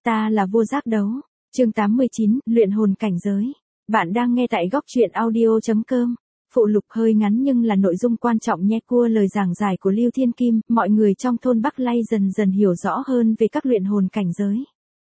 Ta là vua giác đấu. Chương 89, luyện hồn cảnh giới. Bạn đang nghe tại góc truyện audio.com. Phụ lục hơi ngắn nhưng là nội dung quan trọng nhé. Cua lời giảng giải của Lưu Thiên Kim, mọi người trong thôn Bắc Lay dần dần hiểu rõ hơn về các luyện hồn cảnh giới.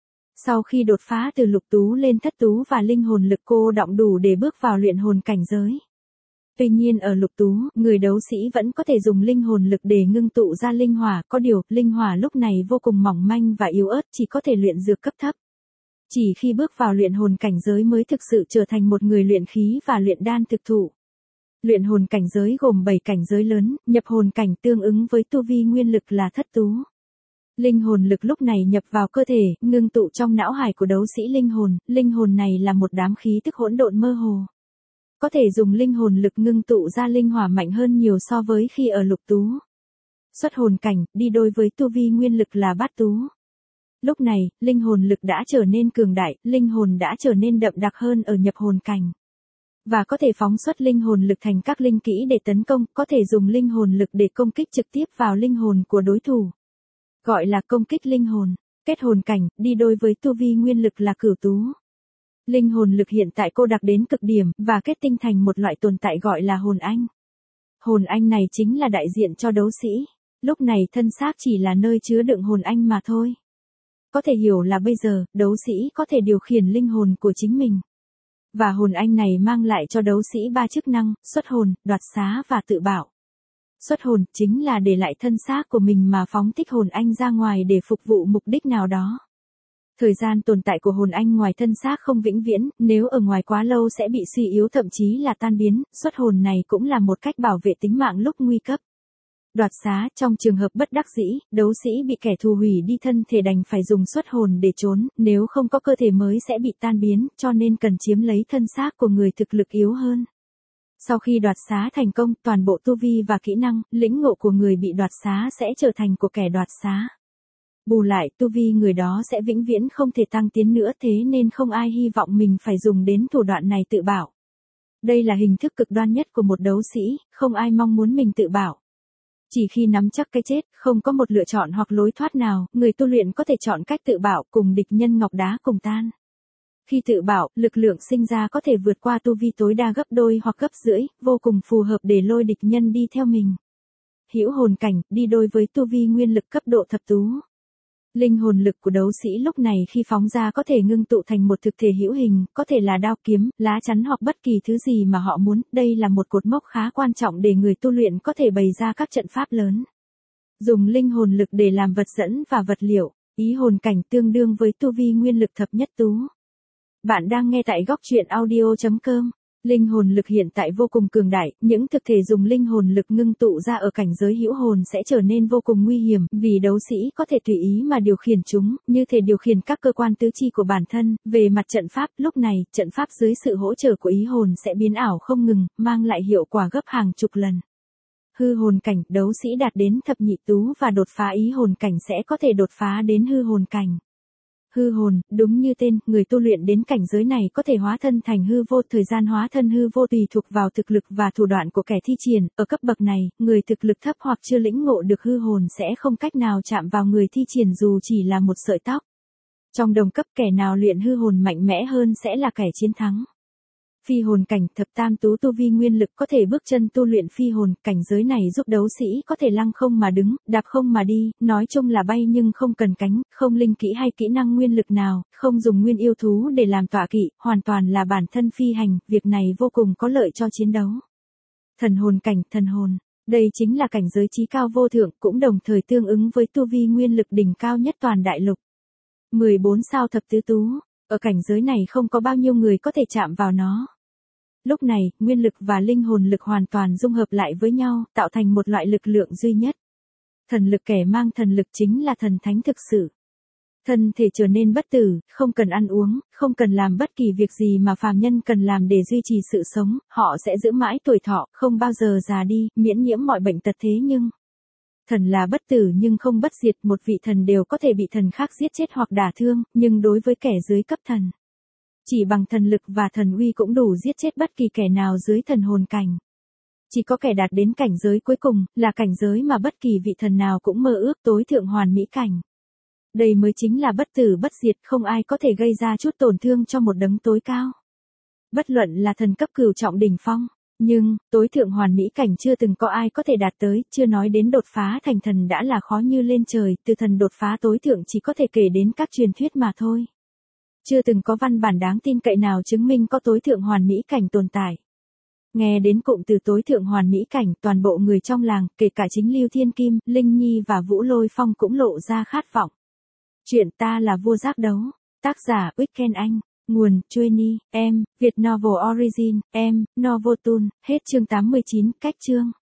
Sau khi đột phá từ lục tú lên thất tú và linh hồn lực cô đọng đủ để bước vào luyện hồn cảnh giới. Tuy nhiên ở lục tú, người đấu sĩ vẫn có thể dùng linh hồn lực để ngưng tụ ra linh hỏa, có điều, linh hỏa lúc này vô cùng mỏng manh và yếu ớt, chỉ có thể luyện dược cấp thấp. Chỉ khi bước vào luyện hồn cảnh giới mới thực sự trở thành một người luyện khí và luyện đan thực thụ. Luyện hồn cảnh giới gồm 7 cảnh giới lớn, nhập hồn cảnh tương ứng với tu vi nguyên lực là thất tú. Linh hồn lực lúc này nhập vào cơ thể, ngưng tụ trong não hải của đấu sĩ linh hồn này là một đám khí tức hỗn độn mơ hồ. Có thể dùng linh hồn lực ngưng tụ ra linh hỏa mạnh hơn nhiều so với khi ở lục tú. Xuất hồn cảnh, đi đôi với tu vi nguyên lực là bát tú. Lúc này, linh hồn lực đã trở nên cường đại, linh hồn đã trở nên đậm đặc hơn ở nhập hồn cảnh. Và có thể phóng xuất linh hồn lực thành các linh kỹ để tấn công, có thể dùng linh hồn lực để công kích trực tiếp vào linh hồn của đối thủ. Gọi là công kích linh hồn. Kết hồn cảnh, đi đôi với tu vi nguyên lực là cửu tú. Linh hồn lực hiện tại cô đặc đến cực điểm, và kết tinh thành một loại tồn tại gọi là hồn anh. Hồn anh này chính là đại diện cho đấu sĩ. Lúc này thân xác chỉ là nơi chứa đựng hồn anh mà thôi. Có thể hiểu là bây giờ, đấu sĩ có thể điều khiển linh hồn của chính mình. Và hồn anh này mang lại cho đấu sĩ 3 chức năng, xuất hồn, đoạt xá và tự bảo. Xuất hồn chính là để lại thân xác của mình mà phóng thích hồn anh ra ngoài để phục vụ mục đích nào đó. Thời gian tồn tại của hồn anh ngoài thân xác không vĩnh viễn, nếu ở ngoài quá lâu sẽ bị suy yếu thậm chí là tan biến, xuất hồn này cũng là một cách bảo vệ tính mạng lúc nguy cấp. Đoạt xá, trong trường hợp bất đắc dĩ, đấu sĩ bị kẻ thù hủy đi thân thể đành phải dùng xuất hồn để trốn, nếu không có cơ thể mới sẽ bị tan biến, cho nên cần chiếm lấy thân xác của người thực lực yếu hơn. Sau khi đoạt xá thành công, toàn bộ tu vi và kỹ năng, lĩnh ngộ của người bị đoạt xá sẽ trở thành của kẻ đoạt xá. Bù lại, tu vi người đó sẽ vĩnh viễn không thể tăng tiến nữa, thế nên không ai hy vọng mình phải dùng đến thủ đoạn này tự bảo. Đây là hình thức cực đoan nhất của một đấu sĩ, không ai mong muốn mình tự bảo. Chỉ khi nắm chắc cái chết, không có một lựa chọn hoặc lối thoát nào, người tu luyện có thể chọn cách tự bảo, cùng địch nhân ngọc đá cùng tan. Khi tự bảo, lực lượng sinh ra có thể vượt qua tu vi tối đa gấp đôi hoặc gấp rưỡi, vô cùng phù hợp để lôi địch nhân đi theo mình. Hữu hồn cảnh, đi đôi với tu vi nguyên lực cấp độ thập tú. Linh hồn lực của đấu sĩ lúc này khi phóng ra có thể ngưng tụ thành một thực thể hữu hình, có thể là đao kiếm, lá chắn hoặc bất kỳ thứ gì mà họ muốn. Đây là một cột mốc khá quan trọng để người tu luyện có thể bày ra các trận pháp lớn. Dùng linh hồn lực để làm vật dẫn và vật liệu, ý hồn cảnh tương đương với tu vi nguyên lực thập nhất tú. Bạn đang nghe tại góc truyện audio.com. Linh hồn lực hiện tại vô cùng cường đại, những thực thể dùng linh hồn lực ngưng tụ ra ở cảnh giới hữu hồn sẽ trở nên vô cùng nguy hiểm, vì đấu sĩ có thể tùy ý mà điều khiển chúng, như thể điều khiển các cơ quan tứ chi của bản thân. Về mặt trận pháp, lúc này, trận pháp dưới sự hỗ trợ của ý hồn sẽ biến ảo không ngừng, mang lại hiệu quả gấp hàng chục lần. Hư hồn cảnh, đấu sĩ đạt đến thập nhị tú và đột phá ý hồn cảnh sẽ có thể đột phá đến hư hồn cảnh. Hư hồn, đúng như tên, người tu luyện đến cảnh giới này có thể hóa thân thành hư vô, thời gian hóa thân hư vô tùy thuộc vào thực lực và thủ đoạn của kẻ thi triển, ở cấp bậc này, người thực lực thấp hoặc chưa lĩnh ngộ được hư hồn sẽ không cách nào chạm vào người thi triển dù chỉ là một sợi tóc. Trong đồng cấp kẻ nào luyện hư hồn mạnh mẽ hơn sẽ là kẻ chiến thắng. Phi hồn cảnh, thập tam tú tu vi nguyên lực có thể bước chân tu luyện phi hồn, cảnh giới này giúp đấu sĩ có thể lăng không mà đứng, đạp không mà đi, nói chung là bay nhưng không cần cánh, không linh kỹ hay kỹ năng nguyên lực nào, không dùng nguyên yêu thú để làm tọa kỵ, hoàn toàn là bản thân phi hành, việc này vô cùng có lợi cho chiến đấu. Thần hồn cảnh, thần hồn, đây chính là cảnh giới chí cao vô thượng, cũng đồng thời tương ứng với tu vi nguyên lực đỉnh cao nhất toàn đại lục. 14 sao thập tứ tú, ở cảnh giới này không có bao nhiêu người có thể chạm vào nó. Lúc này, nguyên lực và linh hồn lực hoàn toàn dung hợp lại với nhau, tạo thành một loại lực lượng duy nhất. Thần lực, kẻ mang thần lực chính là thần thánh thực sự. Thân thể trở nên bất tử, không cần ăn uống, không cần làm bất kỳ việc gì mà phàm nhân cần làm để duy trì sự sống, họ sẽ giữ mãi tuổi thọ, không bao giờ già đi, miễn nhiễm mọi bệnh tật. Thế nhưng, thần là bất tử nhưng không bất diệt, một vị thần đều có thể bị thần khác giết chết hoặc đả thương, nhưng đối với kẻ dưới cấp thần, chỉ bằng thần lực và thần uy cũng đủ giết chết bất kỳ kẻ nào dưới thần hồn cảnh. Chỉ có kẻ đạt đến cảnh giới cuối cùng, là cảnh giới mà bất kỳ vị thần nào cũng mơ ước, tối thượng hoàn mỹ cảnh. Đây mới chính là bất tử bất diệt, không ai có thể gây ra chút tổn thương cho một đấng tối cao. Bất luận là thần cấp cửu trọng đỉnh phong, nhưng, tối thượng hoàn mỹ cảnh chưa từng có ai có thể đạt tới, chưa nói đến đột phá thành thần đã là khó như lên trời, từ thần đột phá tối thượng chỉ có thể kể đến các truyền thuyết mà thôi. Chưa từng có văn bản đáng tin cậy nào chứng minh có tối thượng hoàn mỹ cảnh tồn tại. Nghe đến cụm từ tối thượng hoàn mỹ cảnh, toàn bộ người trong làng, kể cả chính Lưu Thiên Kim, Linh Nhi và Vũ Lôi Phong cũng lộ ra khát vọng. Chuyện ta là vua giác đấu. Tác giả Weekend Anh. Nguồn Chueni, em, Việt Novel Origin, em, Novotoon. Hết chương 89, cách chương.